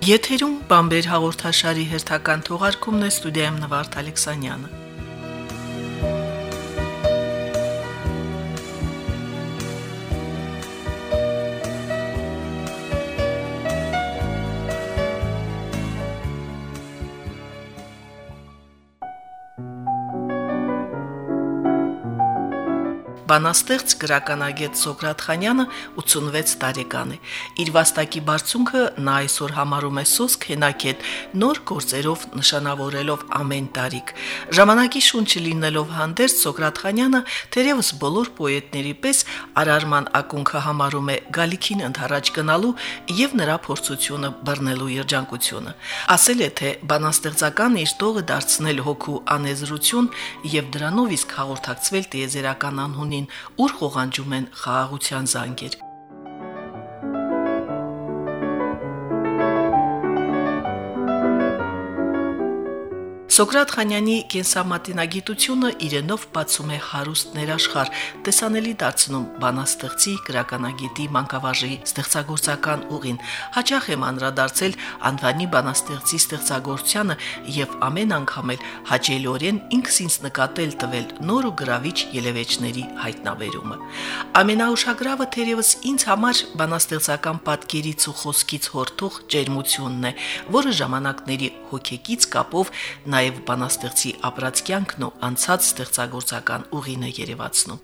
Եթերում Բամբեր հաղորդաշարի հերթական թողարկումն է, ստուդիայում Նվարդ Ալեքսանյանը։ Բանաստեղծ գրականագետ Սոկրատ Խանյանը 86 տարեկան է։ Իր վաստակի բարձունքը նա այսօր համարում է սոսկ հենակետ, նոր գործերով նշանավորելով ամեն տարիք։ Ժամանակի շունչը լինելով հանդերձ Սոկրատ Խանյանը թերևս բոլոր պոետների պես արարման ակունքը համարում է գալիքին ընդառաջ գնալու եւ նրա փորձությունը բռնելու երջանկությունը։ Ասել է, թե բանաստեղծական իր տողը դարձնել հոգու անեզրություն եւ դրանով իսկ հաղորդակցվել տիեզերական անհունի ուր խողանջում են խաղաղության զանգեր։ Սոկրատ Խանյանի կենսամատինագիտությունը իրենով բացում է հարուստ ներաշխար, տեսանելի դարձնում բանաստեղծի, գրականագետի, մանկավարժի ստեղծագործական ուղին։ Հաճախ եմ անդրադարձել անվանի բանաստեղծի ստեղծագործությանը եւ ամեն անգամ էլ հաճելիորեն ինքս ինձ նկատել տվել նոր ու գրավիչ ելևէջների հայտնաբերումը։ Ամենաուշագրավը թերևս ինձ համար բանաստեղծական պատկերից ու խոսքից հորթող ջերմությունն է, որը ժամանակների հոգեկից կապով նաև բանաստեղծի ապրած կյանքն ու անցած ստեղծագործական ուղին է երևացնում։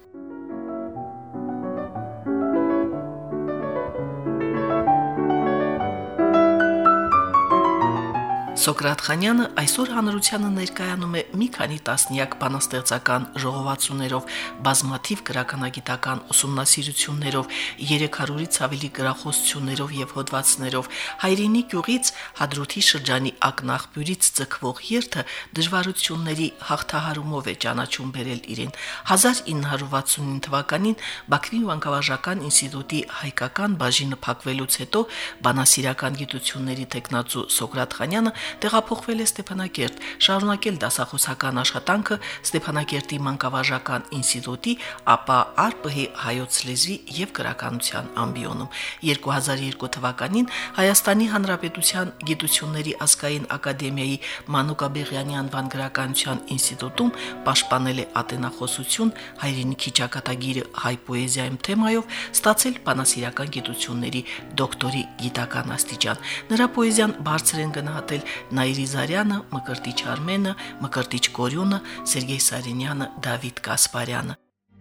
Սոկրատ Խանյանը այսօր հանրությանը ներկայանում է մի քանի տասնյակ բանաստեղծական ժողովածուներով, բազմաթիվ գրականագիտական ուսումնասիրություններով, 300-ից ավելի գրախոսություններով եւ հոդվածներով, հայրենի գյուղից Հադրութի շրջանի ակնաղբյուրից ձգվող երթը դժվարությունների հաղթահարումով է ճանաչում բերել իրեն։ 1969 թվականին Բաքվի մանկավարժական ինստիտուտի հայկական բաժինը փակվելուց հետո բանասիրական գիտությունների տեխնացու Սոկրատ Խանյանը տեղափոխվել է Ստեփանակերտ, շարունակել դասախոսական աշխատանքը Ստեփանակերտի մանկավարժական ինստիտուտի, ապա ԱՌՊՀ-ի հայոց լեզվի եւ գրականության ամբիոնում։ 2002 թվականին Հայաստանի Հանրապետության Գիտությունների ազգային ակադեմիայի Մանուկ Աբեղյանի անվան գրականության ինստիտուտում պաշտպանել է ատենախոսություն, հայրենիքի ճակատագիրը հայ պոեզիայում թեմայով, ստացել բանասիրական գիտությունների դոկտորի գիտական աստիճան։ Նրա պոեզիան բարձր են գնահատել Նաիրի Զարյանը, Մկրտիչ Արմենը, Մկրտիչ Կորյունը, Սերգեյ Սարինյանը, Դավիթ Կասպարյանը։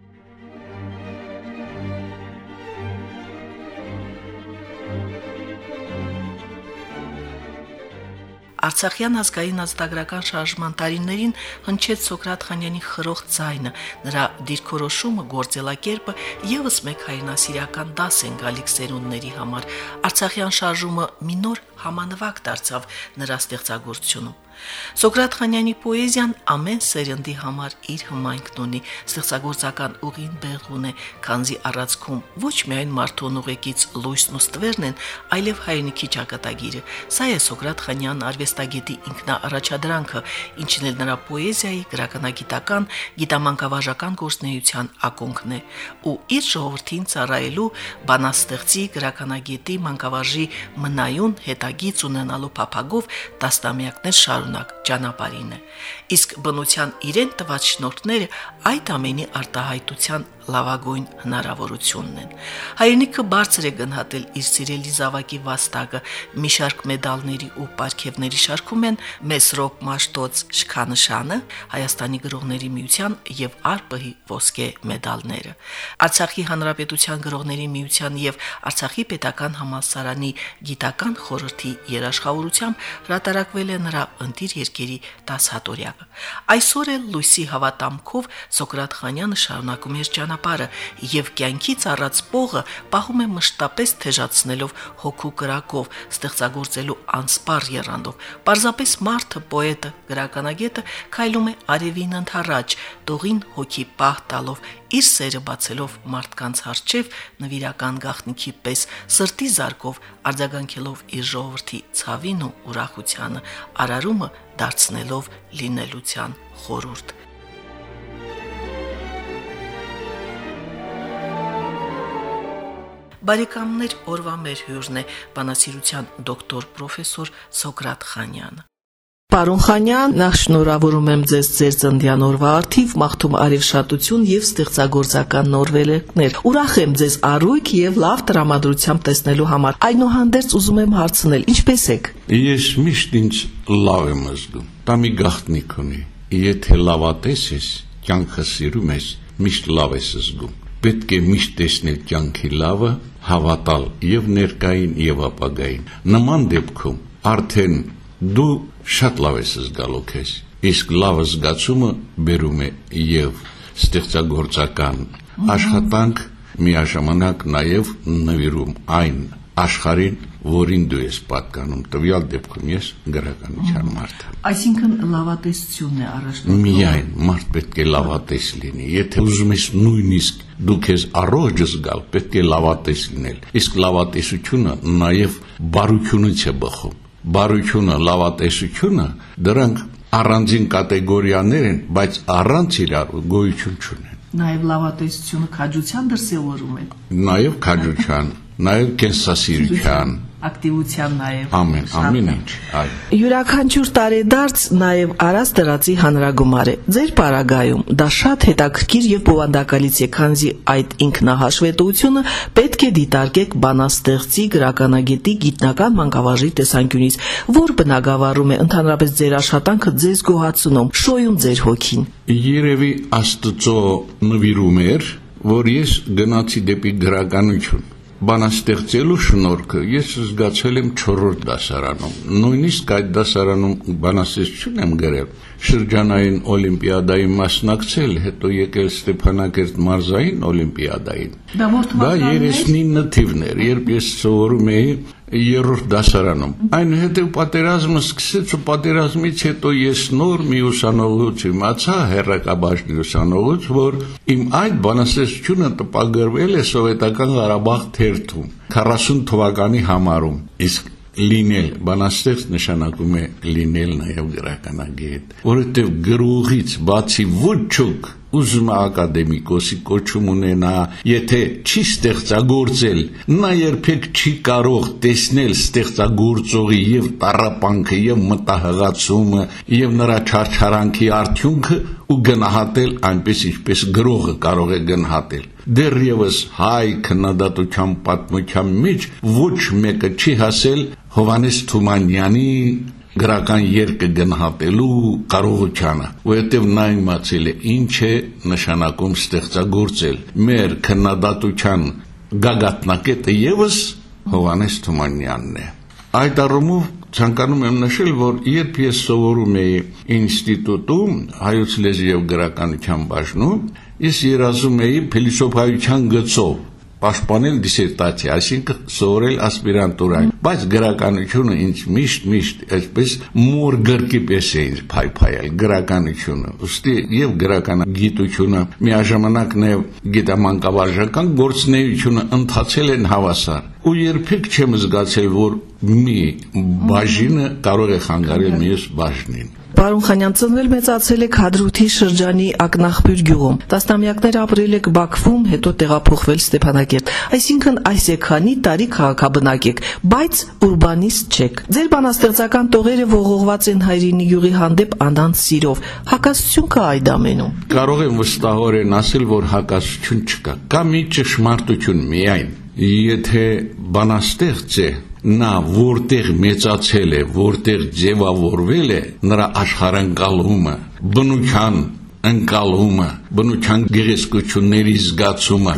Արցախյան ազգային ազատագրական շարժման տարիներին հնչեց Սոկրատ Խանյանի խրոխտ ձայնը, նրա դիրքորոշումը, գործելակերպը եւս մեկ հայրենասիրական դաս են գալիք սերունդների համար։ Արցախյան շարժումը մի նոր համանվագ դարձավ նրա ստեղծագործությունում։ Սոկրատ Խանյանի պոեզիան ամեն սերնդի համար իր հմայքն ունի, ստեղծագործական ուղին բեղուն է, քանզի առածքում ոչ միայն մարդուն ուղեկից լույսն ու ստվերն են, այլև հայրենիքի ճակատագիրը։ Սա է Սոկրատ Խանյան արվեստագետի ինքնաառաջադրանքը, ինչն էլ նրա պոեզիայի, գրականագիտական, գիտամանկավարժական գործունեության ակունքն է, ու իր ժողովրդին ծառայելու բանաստեղծի, գրականագետի, մանկավարժի մնայուն հետագիծ ունենալու փափագով տասնամյակներ շարունակ ճանապարհին է։ Իսկ բնության իրեն տված շնորհքները այդ ամենի արտահայտության լավագույն հնարավորությունն են։ Հայրենիքը բարձր է գնահատել իր սիրելի զավակի վաստակը, մի շարք մեդալների ու պարգևների շարքում են Մեսրոպ Մաշտոց շքանշանը, Հայաստանի գրողների միության եւ ԱՌՊՀ-ի ոսկե մեդալները։ Արցախի հանրապետության գրողների միության եւ Արցախի պետական համալսարանի գիտական խորհրդի երաշխավորությամբ հրատարակվել է նրա ընտիր երկերի 10-հատորյակը։ Այսօր էլ լույսի հավատամքով Սոկրատ Խանյանը շարունակում է ճանապարհը եւ կյանքից առած պողը պահում է մշտապես թեժացնելով հոգու կրակով, ստեղծագործելու անսպառ եռանդով։ Պարզապես մարդը, պոետը, գրականագետը քայլում է արևին ընդառաջ, տողին հոգի պահ տալով, իր սերը բացելով մարդկանց առջև նվիրական գաղտնիքի պես, սրտի զարկով արձագանքելով իր ժողովրդի ցավին ու ուրախությանը, արարումը դարձնելով լինելության խորհուրդ։ Բարեկամներ, օրվա մեր հյուրն է բանասիրության դոկտոր պրոֆեսոր Սոկրատ Խանյանը։ Պարոն Խանյան, նախ շնորհավորում եմ ձեզ ձեր ծննդյան օրվա առթիվ, մաղթում արևշատություն եւ ստեղծագործական նոր վերելքներ։ Ուրախ եմ ձեզ առույգ եւ լավ տրամադրությամբ տեսնելու համար։ Այնուհանդերձ ուզում եմ հարցնել, ինչպե՞ս եք։ Ես միշտ ինձ լավ եմ զգում։ Դա մի գաղտնիք ունի։ Եթե լավատես ես, կյանքը սիրում ես, միշտ լավ ես զգում։ Պետք է միշտ տեսնել կյանքի լավը, հավատալ եւ ներկային եւ ապագային։ Նման դեպքում արդեն դու շատ լավ ես զգալու քեզ, իսկ լավ զգացումը բերում է եւ ստեղծագործական աշխատանք, միաժամանակ նաեւ նվիրում այն աշխարհին, որին դու ես պատկանում, տվյալ դեպքում ես գրականության մարդ եմ։ Այսինքն լավատեսությունն է առաջնորդում։ Միայն մարդ պետք է լավատես լինի։ Եթե ուզում ես նույնիսկ դու քեզ առողջ զգալ, պետք է լավատես լինել։ Իսկ լավատեսությունը նաեւ բարությունից է բխում։ Բարությունը, լավատեսությունը, դրանք առանձին կատեգորիաներ են, բայց առանց իրար գոյություն չունեն։ Նաև լավատեսությունը քաջության դրսևորում է։ Նաև քաջության, նաև կենսասիրության, ակտիվության նաև։ Ամեն ինչ, այո։ Յուրաքանչյուր տարեդարձ նաև առած դրածի հանրագումար է։ Ձեր պարագայում դա շատ հետաքրքիր եւ բովանդակալից է, քանզի այդ ինքնահաշվետվությունը պետք է դիտարկեք բանաստեղծի, գրականագետի, գիտնական մանկավարժի տեսանկյունից, որ բնագավառում է ընդհանրապես ձեր աշխատանքը ձեզ գոհացնում, շոյում ձեր հոգին։ Երևի Աստծո նվիրում էր, որ ես գնացի դեպի գրականություն։ Բանաստեղծելու շնորհքը ես զգացել եմ 4-րդ դասարանում։ Նույնիսկ այդ դասարանում բանաստեղծություն եմ գրել, շրջանային օլիմպիադայի մասնակցել, հետո եկել Ստեփանակերտ մարզային օլիմպիադային։ Դա 39 թիվն էր, երբ ես սովորում էի 3-րդ դասարանում։ Այնուհետև պատերազմը սկսեց ու պատերազմից հետո ես նոր մի ուսանողուց իմացա, հերրակաբաժնի ուսանողուց, որ իմ այդ բանաստեղծությունը տպագրվել է Սովետական Ղարաբաղ թերթում 40 թվականի համարում։ Իսկ լինել բանաստեղծ նշանակում է լինել նաև գրականագետ, որովհետև գրողից բացի ոչ ոք ուզում է ակադեմիկոսի կոչում ունենա, եթե չի ստեղծագործել, նա երբեք չի կարող տեսնել ստեղծագործողի եւ տառապանքը եւ մտահղացումը եւ նրա չարչարանքի արդյունքը ու գնահատել այնպես, ինչպես գրողը կարող է գնահատել։ Դեռևս հայ քննադատության պատմության մեջ ոչ մեկը չի հասել Հովհաննես Թումանյանի գրական երկը գնահատելու կարողությանը, որովհետև նա իմացել է ինչ է նշանակում ստեղծագործել։ Մեր քննադատության գագաթնակետը եւս Հովհաննես Թումանյանն է։ Այդ առումով ցանկանում եմ նշել, որ երբ ես սովորում էի ինստիտուտում հայոց լեզվի եւ գրականության բաժնում, ես երազում էի փիլիսոփայության գծով պաշտպանել դիսերտացիա, այսինքն սովորել ասպիրանտուրային, բայց գրականությունը ինձ միշտ այսպես մոր գրկի պես է ինձ փայփայել գրականությունը։ Ուստի եւ գրականագիտությունը միաժամանակ նաեւ գիտամանկավարժական գործունեությունը ընթացել են հավասար։ Ու երբեք չեմ զգացել, որ մի բաժինը կարող է խանգարել մյուս բաժնին։ Պարոն Խանյան, ծնվել մեծացել եք Հադրութի շրջանի Ակնախբյուր գյուղում։ Տասնամյակներ ապրել եք Բաքվում, հետո տեղափոխվել Ստեփանակերտ։ Այսինքն այս քանի տարի քաղաքաբնակ եք, բայց ուրբանիստ չեք։ Ձեր բանաստեղծական տողերը ողողված են հայրենի գյուղի հանդեպ անանց սիրով։ Հակասություն կա այդ ամենում։ Կարող եմ վստահորեն ասել, որ հակասություն չկա։ Կա մի ճշմարտություն միայն։ Եթե բանաստեղծ է, նա որտեղ մեծացել է, որտեղ ձևավորվել է, նրա աշխարհընկալումը, բնության ընկալումը, բնության գեղեցկությունների զգացումը,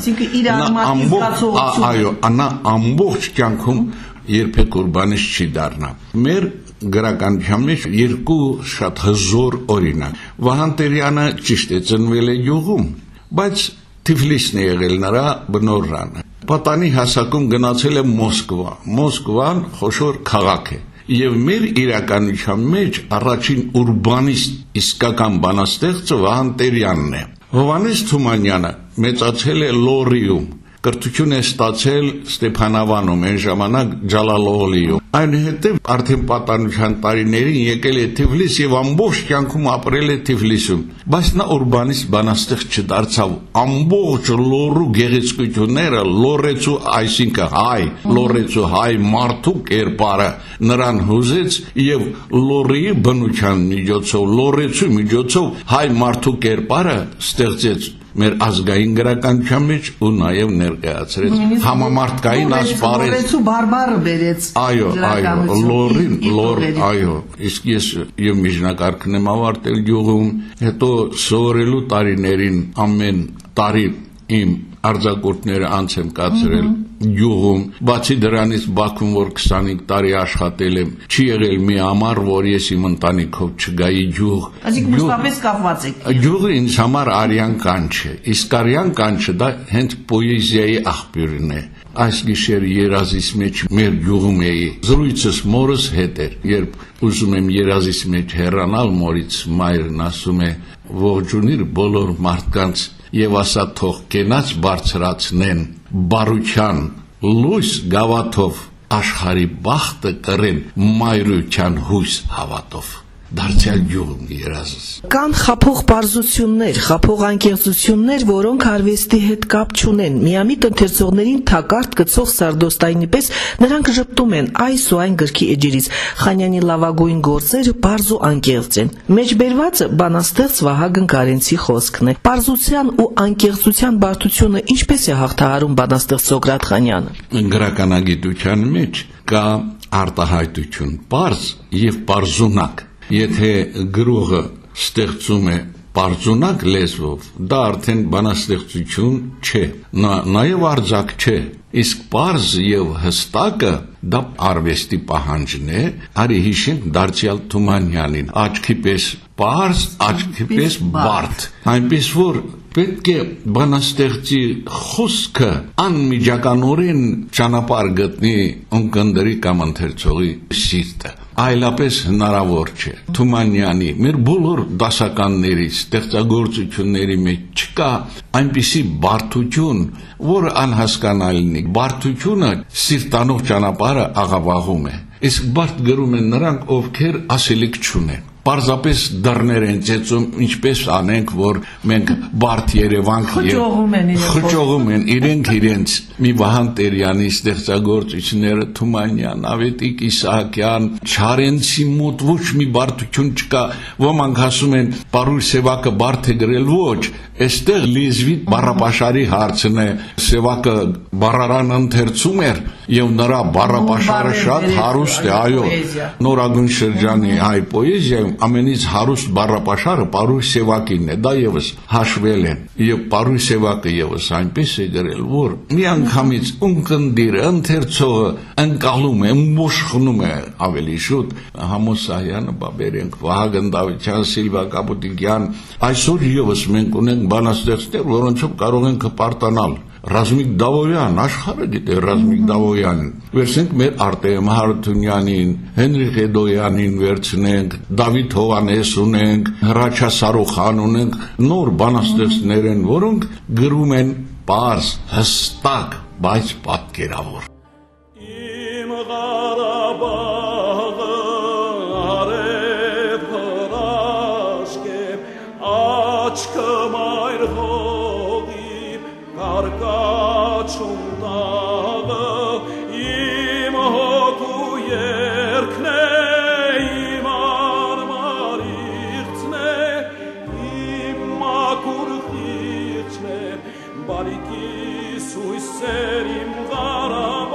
նա ամբողջ կյանքում երբեք ուրբանիստ չի դառնա։ Մեր գրականության մեջ երկու շատ հզոր օրինակ։ Վահան Տերյանը ճիշտ է ծնվել է գյուղում, բայց Թիֆլիսն է եղել նրա բնօրրանը։ Պատանի հասակում գնացել է Մոսկվա։ Մոսկվան խոշոր քաղաք է։ Եվ մեր իրականության մեջ առաջին ուրբանիստ իսկական բանաստեղծը Վահան Տերյանն է։ Հովհաննես Թումանյանը մեծացել է Լորիում, կրթություն է ստացել Ստեփանավանում, այն ժամանակ Ջալալօղլիում։ Այնուհետև արդեն պատանության տարիներին եկել է Թիֆլիս եւ ամբողջ կյանքում ապրել է Թիֆլիսում։ Բայց նա ուրբանիստ բանաստեղծ չդարձավ։ Ամբողջ լոռու գեղեցկությունները, լոռեցու, այսինքն լոռեցու հայ մարդու կերպարը նրան հուզեց եւ լոռի բնության միջոցով, լոռեցու միջոցով հայ մարդու կերպարը ստեղծեց մեր ազգային գրականության մեջ ու նաև ներկայացրեց համամարտկային ասպարեզ լոռեցու բարբառը բերեց լոռին այո իսկ ես եւ միջնակարգն եմ ավարտել գյուղում հետո սովորելու տարիներին ամեն տարի իմ արձակուրդները անց եմ կացրել գյուղում բացի դրանից Բաքվում որ 25 տարի աշխատել եմ չի եղել մի ամառ որ ես իմ ընտանիքով չգայի գյուղ այսինքն մշտապես կապված եք գյուղը ինձ համար արյան կանչ է իսկ արյան կանչը դա հենց պոեզիայի աղբյուրն է այս գիշեր երազիս մեջ մեր գյուղում էի զրույցս մորս հետ էր երբ ուզում եմ երազիս մեջ հեռանալ մորից մայրն ասում է ողջունիր բոլոր մարդկանց եւ ասա թող կենաց բարձրացնեն բարության լույս գավաթով աշխարհի բախտը կրեն մայրության հույս հավատով դարձյալ գյուղում երազս կան խափող պարզություններ, խափող անկեղծություններ, որոնք արվեստի հետ կապ չունեն։ Միամիտ ընթերցողներին թակարդ գցող սարդոստայնի պես նրանք ժպտում են այս ու այն գրքի էջերից։ Խանյանի լավագույն գործերը պարզ ու անկեղծ են։ Մեջբերվածը բանաստեղծ Վահագն Կարենցի խոսքն է։ Պարզության ու անկեղծության բարդությունը ինչպես է հաղթահարում բանաստեղծ Սոկրատ Խանյանը։ Գրականագիտության մեջ կա արտահայտություն, պարզ եւ պարզունակ։ Եթե գրողը ստեղծում է պարզունակ լեզվով, դա արդեն բանաստեղծություն չէ, նաև արձակ չէ, իսկ պարզ եւ հստակը դա արվեստի պահանջն է, արի հիշենք Դարձյալ Թումանյանին, աչքի պես պարզ, աչքի պես բարդ, այնպես որ պետք է բանաստեղծի խոսքը անմիջականորեն ճանապարհ գտնի ունկնդրի կամ ընթերցողի սիրտը այլապես հնարավոր չէ Թումանյանի մեր բոլոր դասականների ստեղծագործությունների մեջ չկա այնպիսի բարդություն որը անհասկանալի է բարդությունը սիրտանող ճանապարհը աղավաղում է իսկ բարդ գրում են նրանք ովքեր ասելիք չունեն Պարզապես դռներ են ծեծում, ինչպես անենք, որ մենք բարդ Երևանք խճողում են իրենց մի Վահան Տերյանի ստեղծագործությունները Թումանյան, Ավետիք Իսահակյան, Չարենցի մոտ ոչ մի բարդություն չկա, ոմանք ասում են Պարուհի Սևակը բարդ է գրել ոչ, այստեղ լեզվի բառապաշարի հարցն է, Սևակը բառարան ընթերցում էր եւ նրա բառապաշարը շատ հարուստ է, այո, Նորագույն շրջանի հայ պոեզիայում ամենից հարուստ բառապաշարը Պարուհի Սևակինն է, դա եւս հաշվել են եւ Պարուհի Սևակը եւս այնպես է գրել, որ մի անգամից ունկնդիրը ընթերցողը ընկալում է, մոշխնում է ավելի շուտ Համոսայանը, Բաբերենք, Վահագն Դավթյան, Սիլվա Կապուտիկյան, այսօր եւս մենք ունենք բանաստեղծներ, որոնցով կարող ենք հպարտանալ Ռազմիկ Դավոյան, աշխարհը գիտե Ռազմիկ Դավոյանին, վերցնենք մեր Արտեմ Հարությունյանին, Հենրիխ Էդոյանին վերցնենք, Դավիթ Հովանես ունենք, Հրաչյա Սարուխան ունենք, նոր բանաստեղծներ են, որոնք գրում են պարզ, հստակ, բայց պատկերավոր։ Իմ Ղարաբաղը արև հրաշք է, աչքը մայր Կարկաչում տաղը իմ հոգու երկն է, իմ արմարիղցն է, իմ մակուր խիղճն է, բարիքի սույսեր իմ Ղարաբաղը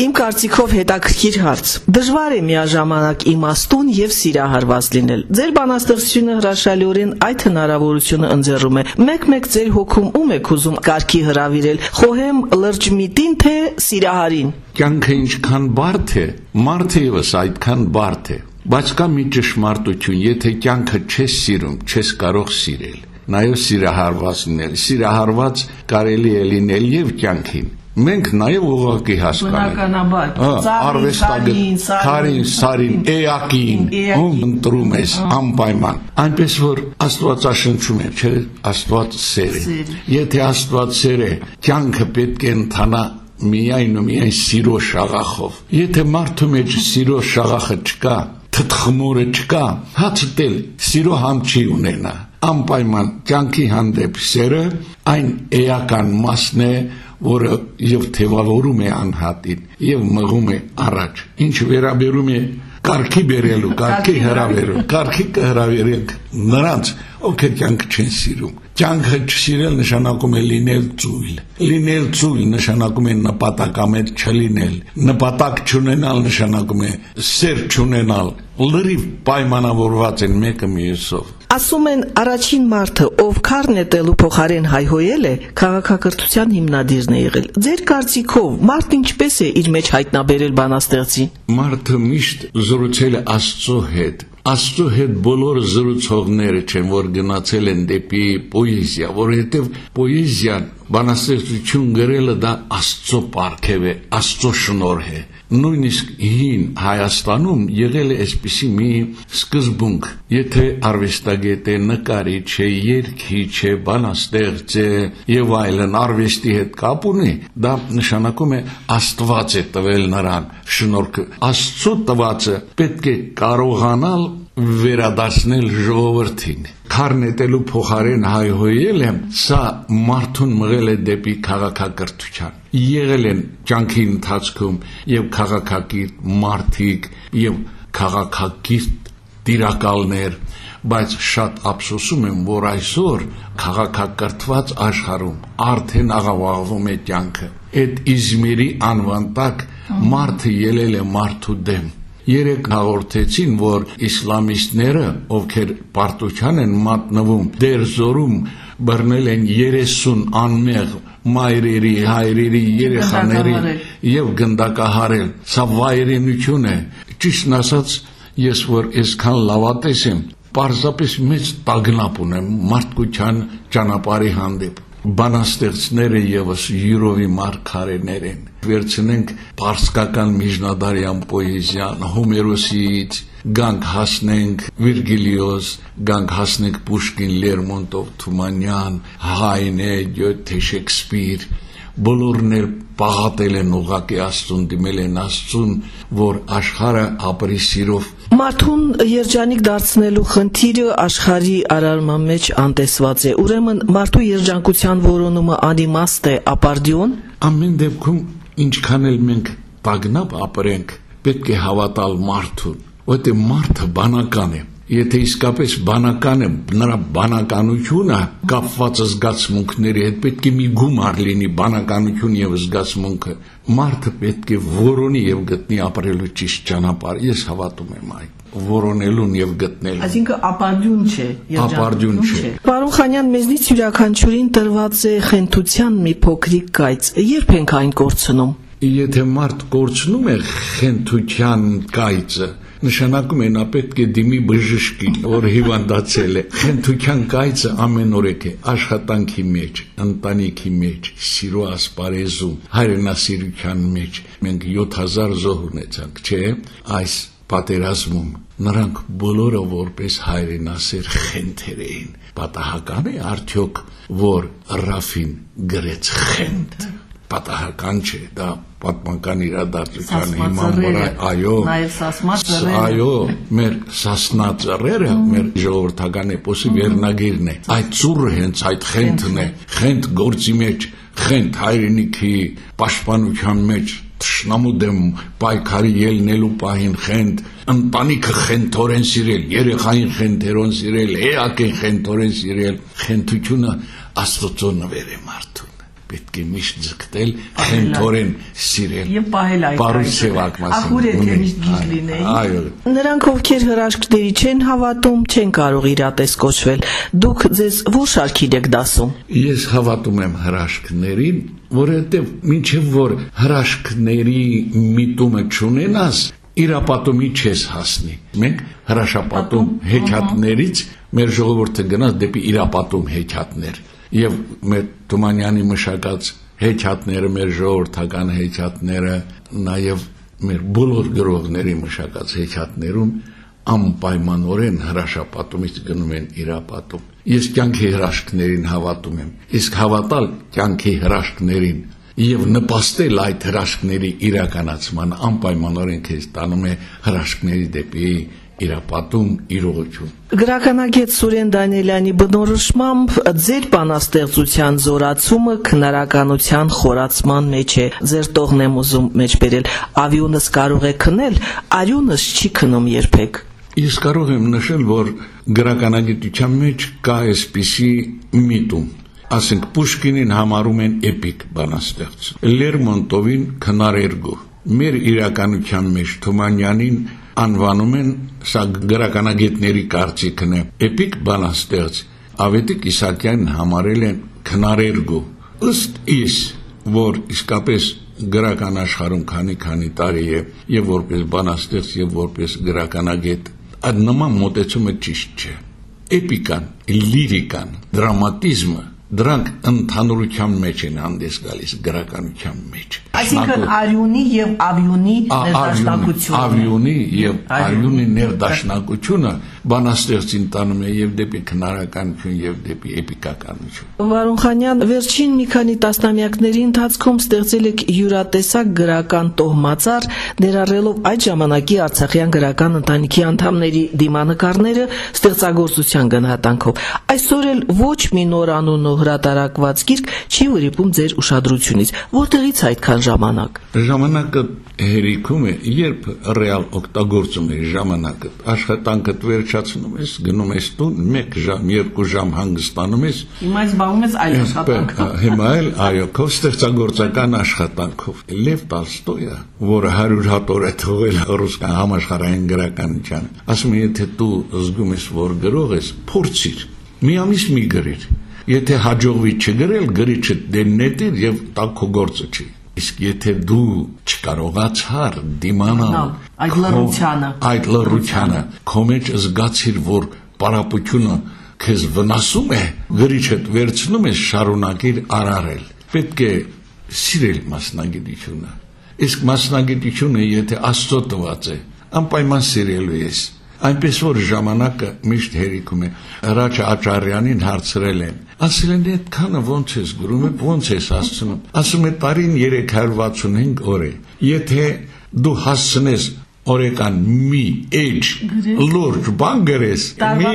Իմ կարծիքով հետաքրքիր հարց։ Դժվար է միաժամանակ իմաստուն եւ սիրահարված լինել։ Ձեր բանաստեղծությունը հրաշալիորեն այդ հնարավորությունը ընձեռում է։ Մեկ-մեկ ձեր հոգում ում եք ուզում կարգի հրավիրել՝ խոհեմ լրջմիտին թե սիրահարին։ Կյանքը ինչքան բարդ է, մարդը ևս այդքան բարդ է։ Բայց կա մի ճշմարտություն, եթե կյանքը չես սիրում, չես կարող սիրել։ Նաեւ սիրահարված լինել, սիրահարված կարելի է լինել եւ կյանքին։ Մենք նաև ուղղակի հասկանանք։ Արվեստագետ, քարին, սարին, էակին, ում ընտրում ես անպայման։ Այնպես որ Աստվածաշնչում է, չէ՞, Աստված սեր է։ Եթե Աստված սեր է, կյանքը պետք է ընթանա միայն ու միայն սիրո շաղախով։ Եթե մարդու մեջ սիրո շաղախը չկա, թթխմորը չկա, հացը սիրո համ չի ունենա։ Անպայման կյանքի հանդեպ սերը այն էական մասն է, որը եւ թևավորում է անհատին եւ մղում է առաջ։ Ինչ վերաբերում է կարգի բերելու, կարգի հրավերելու, կարգի կհրավերենք նրանց, ովքեր կյանք չեն սիրում։ Կյանքը չսիրել նշանակում է լինել ծույլ։ Լինել ծույլ նշանակում է նպատակամետ չլինել։ Նպատակ չունենալ նշանակում է սեր չունենալ։ Լրիվ պայմանավորված են մեկը մյուսով։ Ասում են առաջին մարդը, ով քար նետելու փոխարեն հայհոյել է, քաղաքակրթության հիմնադիրն է եղել։ Ձեր կարծիքով մարդն ինչպես է իր մեջ հայտնաբերել բանաստեղծին։ Մարդը միշտ զրուցել է Աստծո հետ։ Աստծո հետ բոլոր զրուցողները չեն, որ գնացել են դեպի պոեզիա, որովհետև պոեզիան, բանաստեղծություն գրելը դա Աստծո պարգև է, Աստծո շնորհ է։ Նույնիսկ հին Հայաստանում եղել է այսպիսի մի սկզբունք, եթե արվեստագետ է, նկարիչ է, երգիչ է, բանաստեղծ է եւ այլն արվեստի հետ կապ ունի, դա նշանակում է Աստված է տվել նրան շնորհքը։ Աստծո տվածը պետք է կարողանալ վերադարձնել ժողովրդին։ Քար նետելու փոխարեն հայհոյել եմ, սա մարդուն մղել է դեպի քաղաքակրթության։ Եղել են կյանքի ընթացքում եւ քաղաքակիրթ մարդիկ եւ քաղաքակիրթ տիրակալներ, բայց շատ ափսոսում եմ, որ այսօր քաղաքակրթված աշխարհում արդեն աղավաղվում է կյանքը։ Այդ Իզմիրի անվան տակ մարդը ելել է մարդու դեմ։ Երեք հաղորդեցին, որ իսլամիստները, ովքեր պարտության են մատնվում, դերձորում բռնել են 30 անմեղ մայրերի, հայրերի, երեխաների եւ գնդակահարել։ Սա վայրենություն է։ Ճիշտն ասած, ես որ այսքան լավատես եմ, պարզապես մեծ տագնապ ունեմ մարդկության ճանապարհի հանդեպ։ Բանաստեղծները եւս յուրովի մարգարեներ են։ Վերցնենք պարսկական միջնադարյան պոեզիան, Հոմերոսից, գանք հասնենք Վիրգիլիոս, գանք հասնենք Պուշկին, Լերմոնտով, Թումանյան, Հայնե, Գյոթե, Շեքսպիր, բոլորն էլ պաղատել են ուղղակի Աստծուն, դիմել են Աստծուն, որ աշխարհը ապրի սիրով։ Մարդուն երջանիկ դարձնելու խնդիրը աշխարհի արարման մեջ անտեսված է։ Ուրեմն մարդու երջանկության որոնումը անիմաստ է, ապարդյուն։ Ամեն դեպքում ինչքան էլ մենք տագնապ ապրենք, պետք է հավատալ մարդուն, որտեղ մարդը բանական է։ Եթե իսկապես բանական է, նրա բանականությունը կապված զգացմունքների հետ պետք է մի գումար լինի բանականություն եւ զգացմունքը։ Մարդը պետք է որոնի եւ գտնի ապրելու ճիշտ ճանապարհ։ Ես հավատում եմ այն։ Որոնելուն եւ գտնելուն։ Այսինքն ապարդյուն չէ, ապարդյուն չէ։ Պարոն Խանյան, մեզնից յուրաքանչյուրին տրված է խենթության մի փոքրիկ կայծ։ Երբ ենք այն կորցնում։ Եթե մարդ կորցնում է խենթության կայծը, նշանակում է նա պետք է դիմի բժշկին, որ հիվանդացել է։ Խենթության կայծը ամենօրեկ է աշխատանքի մեջ, ընտանիքի մեջ, սիրո ասպարեզում, հայրենասիրության մեջ։ Մենք 7000 զոհ ունեցանք, չէ՞, այս պատերազմում։ Նրանք բոլորը որպես հայրենասեր խենթեր էին։ Պատահական է արդյոք, որ Ռաֆին գրեց խենթ։ Պատահական չէ, դա պատմական իրադարձության հիման վրա, այո, մեր Սասնա ծռերը, մեր ժողովրդական էպոսի վերնագիրն է։ Այդ ծուռը հենց այդ խենթն է, խենթ գործի մեջ, խենթ հայրենիքի պաշտպանության մեջ, թշնամու դեմ պայքարի ելնելու պահին խենթ, ընտանիքը խենթորեն սիրել, երեխային խենթերոն սիրել, էակին խենթորեն սիրել, խենթությունը Աստծո նվեր է մարդուն։ պետք է միշտ ձգտել, խենթորեն սիրել։ Եվ պահել այդ Պարուսեվակ մասին։ Ախուր եթե միշտ գիժ լինեին։ Այո։ Նրանք, ովքեր հրաշքների չեն հավատում, չեն կարող իրատես կոչվել։ Դուք ձեզ ո՞ր շարքին եք դասում։ Ես հավատում եմ հրաշքներին, որովհետև մինչև որ հրաշքների միտումը չունենաս, իրապատումի չես հասնի։ Մենք հրաշապատում հեքիաթներից մեր ժողովուրդը գնաց դեպի իրապատում հեքիաթներ։ Եվ մեր Թումանյանի մշակած հեքիաթները, մեր ժողովրդական հեքիաթները, նաև մեր բոլոր գրողների մշակած հեքիաթներում անպայմանորեն հրաշապատումից գնում են իրապատում։ Ես կյանքի հրաշքներին հավատում եմ, իսկ հավատալ կյանքի հրաշքներին եւ նպաստել այդ հրաշքների իրականացման անպայմանորեն քեզ տանում է հրաշքների դեպի իրապատում, իրողություն։ Գրականագետ Սուրեն Դանիելյանի բնորոշմամբ ձեր բանաստեղծության զորացումը քնարականության խորացման մեջ է։ Ձեր տողն եմ ուզում մեջբերել, ավյունս կարող է քնել, արյունս չի քնում երբեք։ Ես կարող եմ նշել, որ գրականագիտության մեջ կա այսպիսի միտում, ասենք Պուշկինին համարում են էպիկ բանաստեղծ, Լերմոնտովին քնարերգու, մեր իրականության մեջ Թումանյանին անվանում են, սա գրականագետների կարծիքն է, էպիկ բանաստեղծ, Ավետիք Իսակյանին համարել են քնարերգու։ Ըստ իս, որ իսկապես գրական աշխարհում քանի տարի է, եւ որպես բանաստեղծ եւ որպես գրականագետ, այդ նման մոտեցումը ճիշտ չէ։ Էպիկան, լիրիկան, դրամատիզմը դրանք ընդհանրության մեջ են հանդես գալիս գրականության մեջ։ Այսինքն արյունի եւ ավյունի ներդաշնակությունը։ Ավյունի եւ արյունի ներդաշնակությունը բանաստեղծին տանում է եւ դեպի քնարականություն եւ դեպի էպիկականություն։ Վարուն Խանյան, վերջին մի քանի տասնամյակների ընթացքում ստեղծել եք յուրատեսակ գրական տոհմածառ, ներառելով այդ ժամանակի Արցախյան գրական ընտանիքի անդամների դիմանկարները ստեղծագործության գնահատանքով։ Այսօր էլ ոչ մի նոր անունով հրատարակված գիրք չի վրիպում ձեր ուշադրությունից։ Որտեղից այդքան ժամանակ։ Ժամանակը հերիքում է, երբ ռեալ օգտագործում ես ժամանակը, աշխատանքդ վերջացնում ես, գնում ես տուն, 1 ժամ, 2 ժամ հանգստանում ես։ Հիմա զբաղվում ես այլ աշխատանքով։ Հիմա էլ այո, քո ստեղծագործական աշխատանքով։ Լև Տոլստոյը, որը 100 հատ օր է թողել ռուսական համաշխարհային գրականության, ասում է, եթե դու զգում ես, որ գրող ես, փորձիր։ Մի ամիս մի գրիր։ Եթե հաջողվի չգրել, գրիչը դեննետիր եւ տա քո գործը չի։ Իսկ եթե դու չկարողացար դիմանալ այդ լռությանը, քո մեջ զգացիր, որ պարապությունը քեզ վնասում է, գրիչդ վերցնում ես, շարունակիր արարել։ Պետք է սիրել մասնագիտությունը։ Իսկ մասնագիտությունը, եթե Աստծո տված է, անպայման սիրելու ես։ Այնպես որ ժամանակը միշտ հերիքում է։ Հրաչ Աճարյանին հարցրել են, ասել են, այդքանը ոնց ես գրում, ոնց ես հասցնում։ Ասում է, տարին 365 օր է։ Եթե դու հասցնես օրեկան մի էջ լուրջ բան գրես,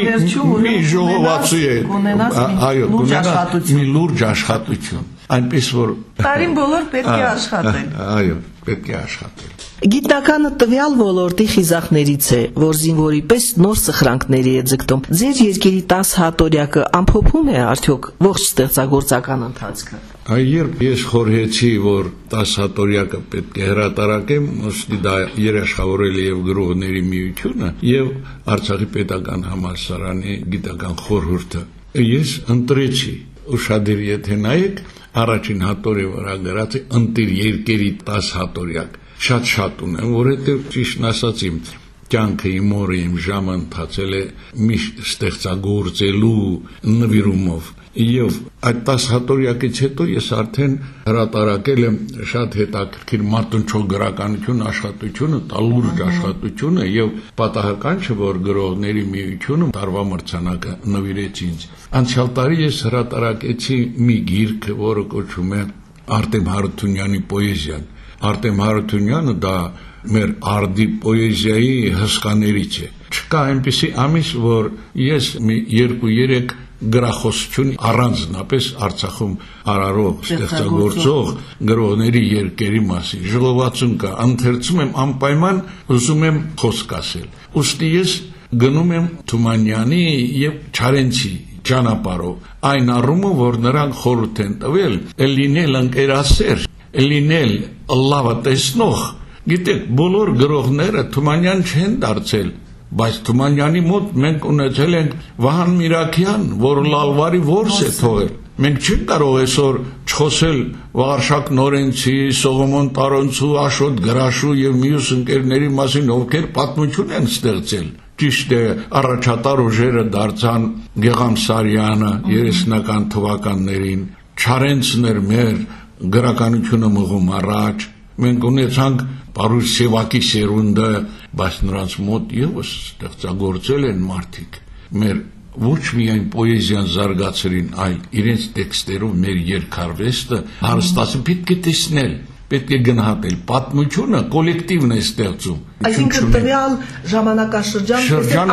մի ժողովածու է, այո, կունենաս մի լուրջ աշխատություն։ Այնպես որ տարին բոլոր պետք է աշխատել։ Այո, պետք է աշխատել։ Գիտնականը տվյալ ոլորտի խիզախներից է, որ զինվորի պես նոր սխրանքների է ձգտում։ Ձեր երկերի 10 հատորյակը ամփոփում է արդյոք ողջ ստեղծագործական ընթացքը։ Երբ ես խորհեցի, որ 10 հատորյակը պետք է հրատարակեմ, ըստ դա երաշխավորել է եւ գրողների միությունը եւ Արցախի պետական համալսարանի գիտական խորհուրդը, ես ընտրեցի, ուշադիր եթե նայեք, առաջին հատորի վրա գրած է ընտիր երկերի 10 հատորյակ։ Շատ ունեմ, որովհետև ճիշտն ասած իմ կյանքը իմ օրը իմ ժամը ընթացել է միշտ ստեղծագործելու նվիրումով եւ այդ 10 հատորյակից հետո ես արդեն հրատարակել եմ շատ հետաքրքիր մարտնչող գրականություն աշխատությունը, լուրջ աշխատությունը եւ պատահական չէ որ գրողների միությունը տարվա մրցանակը նվիրեց ինձ։ Անցյալ տարի ես հրատարակեցի մի գիրք, որը կոչվում է Արտեմ Հարությունյանի պոեզիան։ Արտեմ Հարությունյանը դա մեր արդի պոեզիայի հսկաներից է։ Չկա այնպիսի ամիս, որ ես մի 2-3 գրախոսություն առանձնապես Արցախում արարող, ստեղծագործող գրողների երկերի մասին ժողովածուն կա, ընթերցում եմ անպայման ուզում եմ խոսք ասել։ Ուստի ես գնում եմ Թումանյանի եւ Չարենցի ճանապարհով, այն առումով, որ նրանք խորհուրդ են տվել, լինել ընկերասեր, լինել լավը տեսնող։ Գիտեք, բոլոր գրողները Թումանյան չեն դարձել, բայց Թումանյանի մոտ մենք ունեցել ենք Վահան Միրաքյան, որ Լալվարի որս է թողել։ Մենք չենք կարող այսօր չխոսել Վարշակ Նորենցի, Սողոմոն Տարոնցու, Աշոտ Գրաշու եւ մյուս ընկերների մասին, ովքեր պատմություն են ստեղծել։ Ճիշտ է, առաջատար ուժերը դարձան Գեգամ Սարյանը 30-ական թվականներին, Չարենցն էր մեր գրականությունը մղում առաջ։ Մենք ունեցանք Պարուս Սևակի սերունդը, բայց նրանց մոտ եւս ստեղծագործել են մարդիկ։ Մեր ոչ միայն պոեզիան զարգացրին, այլ իրենց տեքստերով մեր երկարվեստը հարստացին, պետք է տեսնել, պետք է գնահատել։ Պատմությունը կոլեկտիվն է ստեղծում։ Այսինքն տվյալ ժամանակաշրջանը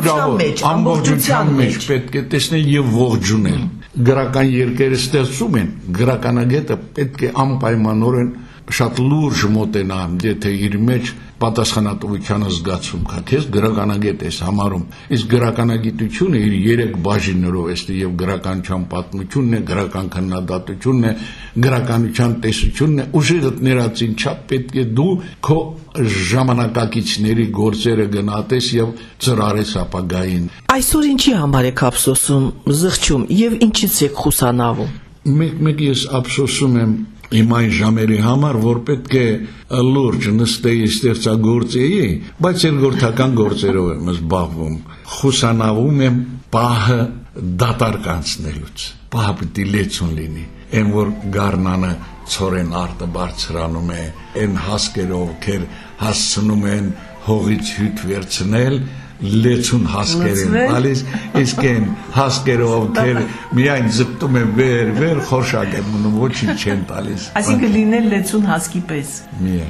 ամբողջության մեջ պետք է տեսնել եւ ողջունել։ Գրական երկերը ստեղծում են, գրականագետը պետք է անպայմանորեն շատ լուրջ մոտենա, եթե իր մեջ պատասխանատվության զգացում կա, քեզ գրականագետ ես համարում։ Իսկ գրականագիտությունը իր 3 բաժիններով է, եւ գրականության պատմությունն է, գրական քննադատությունն է, գրականության տեսությունն է, ուժերդ ներածին չափ պետք է դու քո ժամանակակիցների գործերը գնահատես եւ ծրարես ապագային։ Այսօր ինչի համար եք ափսոսում, զղջում եւ ինչից եք խուսանավում։ Մեկ ես ափսոսում եմ իմ այն ժամերի համար, որ պետք է լուրջ նստեի ստեղծագործեի, բայց երկրորդական գործերով եմ զբաղվում։ Խուսանավում եմ պահը դատարկ անցնելուց։ Պահը պետք է լեցուն լինի։ Այն որ գառնանը ցորեն արտը բարձրանում է, այն հասկերով ովքեր հասցնում են հողից հյութ վերցնել, լեցուն հասկեր են տալիս, իսկ այն հասկերով ովքեր միայն ձգտում են վեր խորշակ են մնում, ոչինչ չեն տալիս։ Այսինքն լինել լեցուն հասկի պես։ Միայն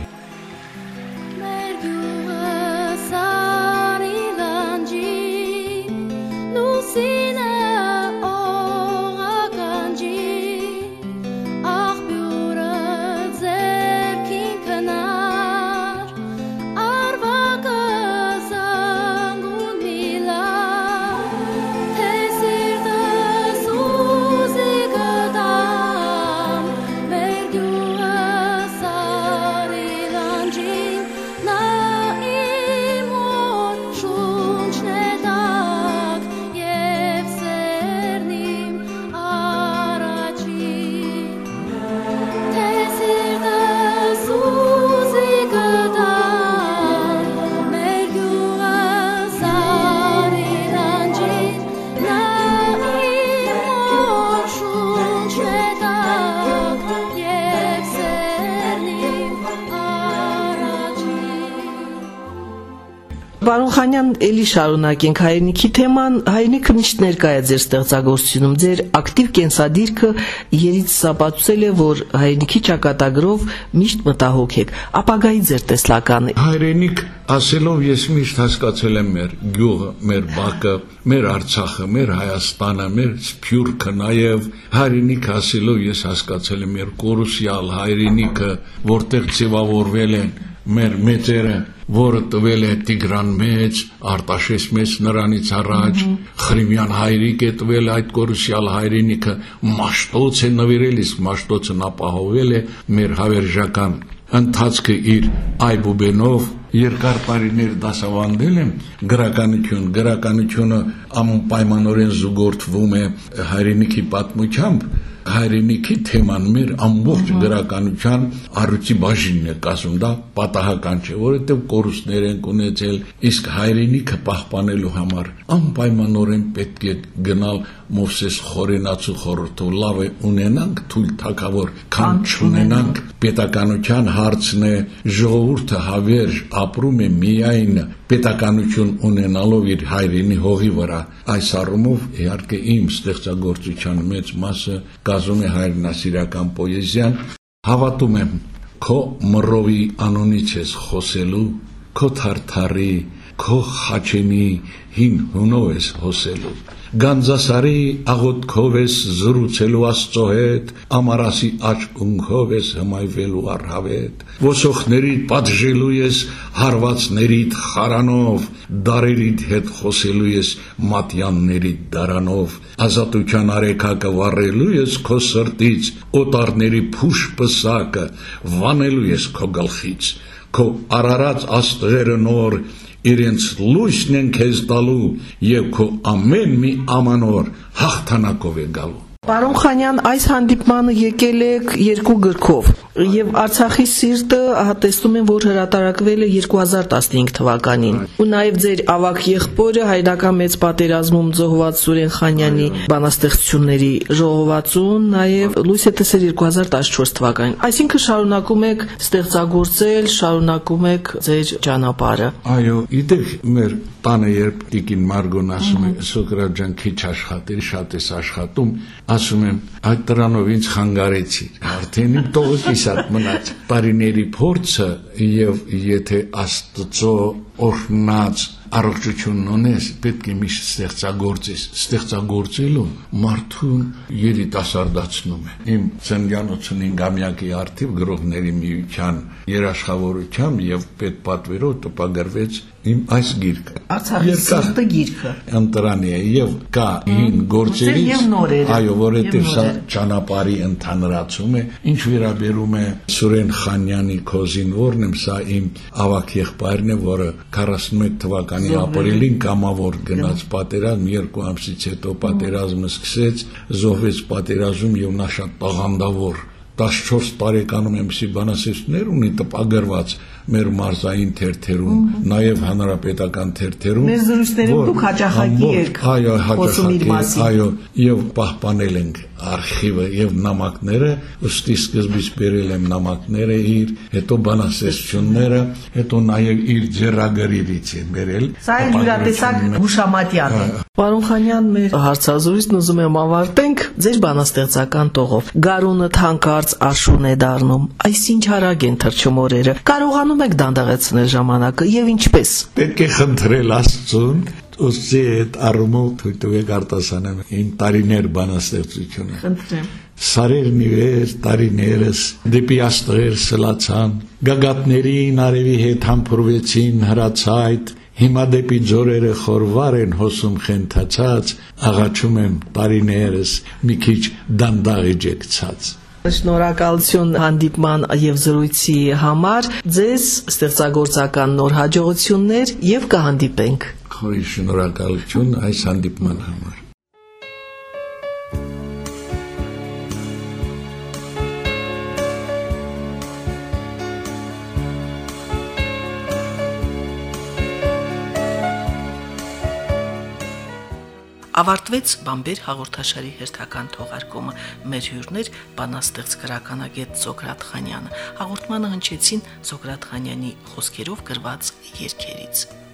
Պարոն Խանյան, էլի շարունակենք հայրենիքի թեման, հայրենիքը միշտ ներկա է ձեր ստեղծագործությունում, ձեր ակտիվ կենսադիրքը երից սապացուցել է, որ հայրենիքի ճակատագրով միշտ մտահոգ եք, ապագայի ձեր տեսլականը։ Հայրենիք ասելով ես միշտ հասկացել եմ մեր գյուղը, մեր բակը, մեր Արցախը, մեր Հայաստանը, մեր Սփյուռքը, նաև հայրենիք ասելով ես հասկացել եմ մեր կորուսյալ հայրենիքը, որտեղ ձևավորվել են մեր մեծերը, որը տվել է Տիգրան Մեծ, Արտաշես Մեծ նրանից առաջ, Խրիմյան հայրիկ է տվել այդ կորուսյալ հայրենիքը, Մաշտոց է նվիրել, իսկ Մաշտոցն ապահովել է մեր հավերժական ընթացքը իր այբուբենով, երկար տարիներ դասավանդել եմ գրականությունը անպայմանորեն զուգորդվում է հայրենիքի պատմությամբ, հայրենիքի թեման մեր ամբողջ գրականության առույցի բաժինն է կազմում, դա պատահական չէ, որովհետև կորուստներ են ունեցել, իսկ հայրենիքը պահպանելու համար անպայմանորեն պետք է գնալ Մովսես Խորենացու խորհրդով, լավ է ունենանք թույլ թագավոր, քան չունենանք, պետականության հարցն է, ժողովուրդը հավերժ ապրում է միայն պետականություն ունենալով իր հայրենի հողի վրա, այս առումով իհարկե իմ ստեղծագործության մեծ մասը կազմում է հայրենասիրական պոեզիան, հավատում եմ քո մռովի անունից ես խոսելու, քո թարթարի, քո խաչենի հին հունով ես հոսելու, Գանձասարի աղոթքով ես զրուցելու Աստծո հետ, ամարասի աչքունքով ես հմայվելու առհավետ, ոսոխներիդ պատժելու ես հարվածներիդ խարանով, դարերիդ հետ խոսելու ես մատյաններիդ դարանով, ազատության արեքակը վառելու ես քո սրտից, օտարների փուշ պսակը վանելու ես քո գլխից, քո արարած աստղերը նոր իրենց լույսն են քեզ տալու եւ քո ամեն մի ամանոր հաղթանակով է գալու։ Պարոն Խանյան, այս հանդիպմանը եկել եք երկու գրքով եւ Արցախի սիրտը տեսնում եմ, որ հրատարակվել է 2015 թվականին։ Ու նաեւ ձեր ավագ եղբորը հայրական մեծ պատերազմում զոհված Սուրեն Խանյանի բանաստեղծությունների ժողովածուն նաեւ լույս է տեսել 2014 թվականին։ Այսինքն շարունակում եք ստեղծագործել, շարունակում եք ձեր ճանապարհը։ Այո, իդեք մեր տանը երբ Տիկին Մարգոն ասում է Սոկրատ ջան քիչ աշխատել, շատ ես աշխատում, ասում եմ այդ դրանով ինձ խանգարեցի, արդեն իմ տողս մնաց տարիների փորձը եւ եթե Աստծո օրհնած առողջությունն ունես, պետք է միշտ ստեղծագործես, ստեղծագործելու մարդուն երիտասարդացնում է։ Իմ ծննդյան 85-ամյակի արդիվ գրողների միության երաշխավորությամբ եւ պետպատվերով տպագրվեց իմ այս գիրքը։ Արցախի սիրտը գիրքը։ Ընտրանի է եւ կա հին գործերից, այո, որովհետեւ սա ճանապարհի ընդհանրացում է, ինչ վերաբերում է Սուրեն Խանյանի կոզինվորն եմ, սա իմ ավագ եղբայրն է, որը 41 թվականի ապրիլին կամավոր գնաց պատերազմ, 2 ամսից հետո պատերազմը սկսեց, զոհվեց պատերազմում եւ նա շատ տաղանդավոր 14 տարեկանում էմսի բանասիրություններ ունի տպագրված մեր մարզային թերթերում, նաև հանրապետական թերթերում։ Մեր զրույցներում դուք հաճախակի եք խոսում իր մասին։ Այո, եւ պահպանել ենք արխիվը եւ նամակները, ըստ սկզբից բերել եմ նամակները իր, հետո բանասիրությունները, հետո նաև իր ձեռագրերից եմ բերել։ Սա յուրատեսակ հուշամատյան է։ Պարոն Խանյան, մեր հարցազրույցն ուզում եմ ավարտենք ձեր բանաստեղծական տողով։ Գարունը թանկարծ աշուն է դառնում, այսինչ հարագ են թռչում օրերը։ Կարողանում եք դանդաղեցնել ժամանակը եւ ինչպես։ Պետք է խնդրել Աստծուն, ուսի այդ առումով թույլտվեք արտասանեմ իմ տարիներ բանաստեղծությունը։ Խնդրեմ։ Սարերն իվեր տարիներս դեպի աստղեր սլացան, գագաթներին արևի հետ համբուրվեցին հրացայտ, հիմա դեպի ձորերը խորվար են հոսում խենթացած, աղաչում եմ տարիներս մի քիչ դանդաղ աջակցած։ Շնորհակալություն հանդիպման եւ զրույցի համար, ձեզ ստեղծագործական նոր հաջողություններ եւ կհանդիպենք։ Խորի շնորհակալություն այս հանդիպման համար։ Ավարտվեց Բամբեր հաղորդաշարի հերթական թողարկումը։ Մեր հյուրներ բանաստեղծ գրականագետ Սոկրատ Խանյանը։ Հաղորդմանը հնչեցին Սոկրատ Խանյանի խոսքերով գրված երգերից։